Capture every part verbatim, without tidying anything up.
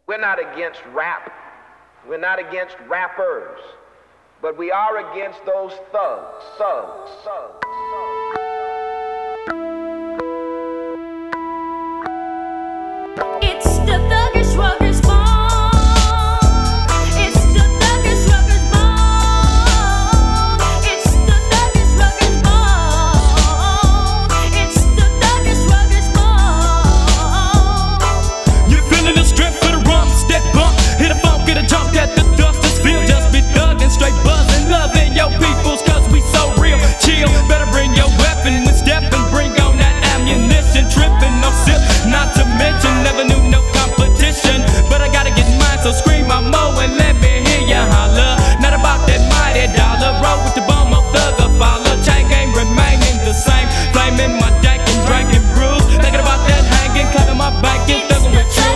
We're not against rap. We're not against rappers. But we are against those thugs, thugs, thugs, thugs. It's the thuggish ruggers bone. It's the thuggish ruggers bone. It's the thuggish ruggers bone. It's the thuggish ruggers bone. You're feeling the strength for the rumps that bump. Hit a funk, get a jump that the dust is feel. Just be thuggin', straight buzzin', loving your peoples, cause we so real. Chill, better bring your weapon when steppin', bring on that ammunition. Trippin', no sip, not to mention, never knew no competition. But I gotta get mine, so scream my mo and let me hear ya holler. Not about that mighty dollar, roll with the bum of thugger follow. Chain game remaining the same, flaming my dank and drinking brews. Thinking about that hanging, clapping my back and thuggin' with you.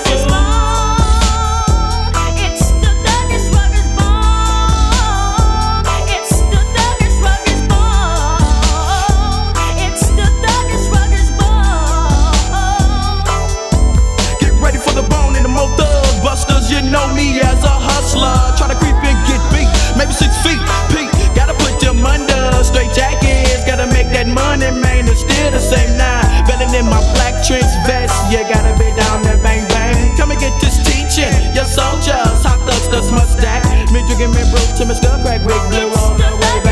You know me as a hustler, try to creep and get beat, maybe six feet, Pete, gotta put them under, straight jackets, gotta make that money, man, it's still the same now, belling in my black trench vest, you gotta be down there, bang bang, come and get this teaching, your soldiers, hot thugs, that's my stack, me drinking me brew to my skull crack, big blue all the way back.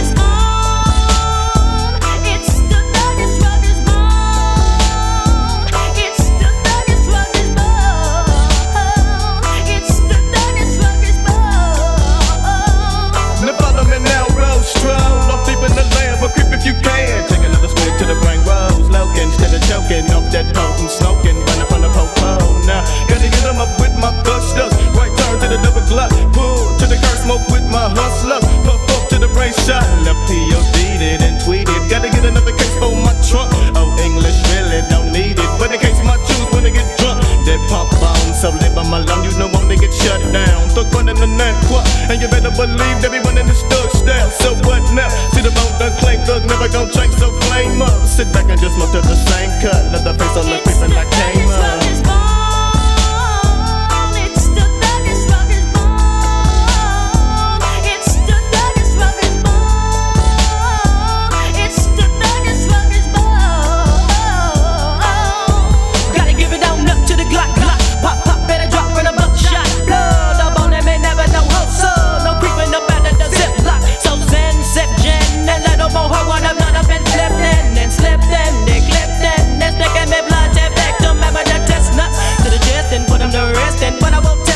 Choking off that potent smoking, running from the po-po. Now, gotta get them up with my busters. Right turn to the double glut, pull to the curse, smoke with my hustlers. Puff up to the brain shot, left P O D'd it and tweeted. Gotta get another case for my trunk. Oh, English really don't need it, but in case my juice when they get drunk, they pump on. So live on my lung, you know when they get shut down. Thug running the neck, what? And you better believe everyone in the stug style. So what now? See the bone done clank, thug never gon' change, so flame up. Sit back and just smoke to the same cut. Let the face on the face and I came up. But I won't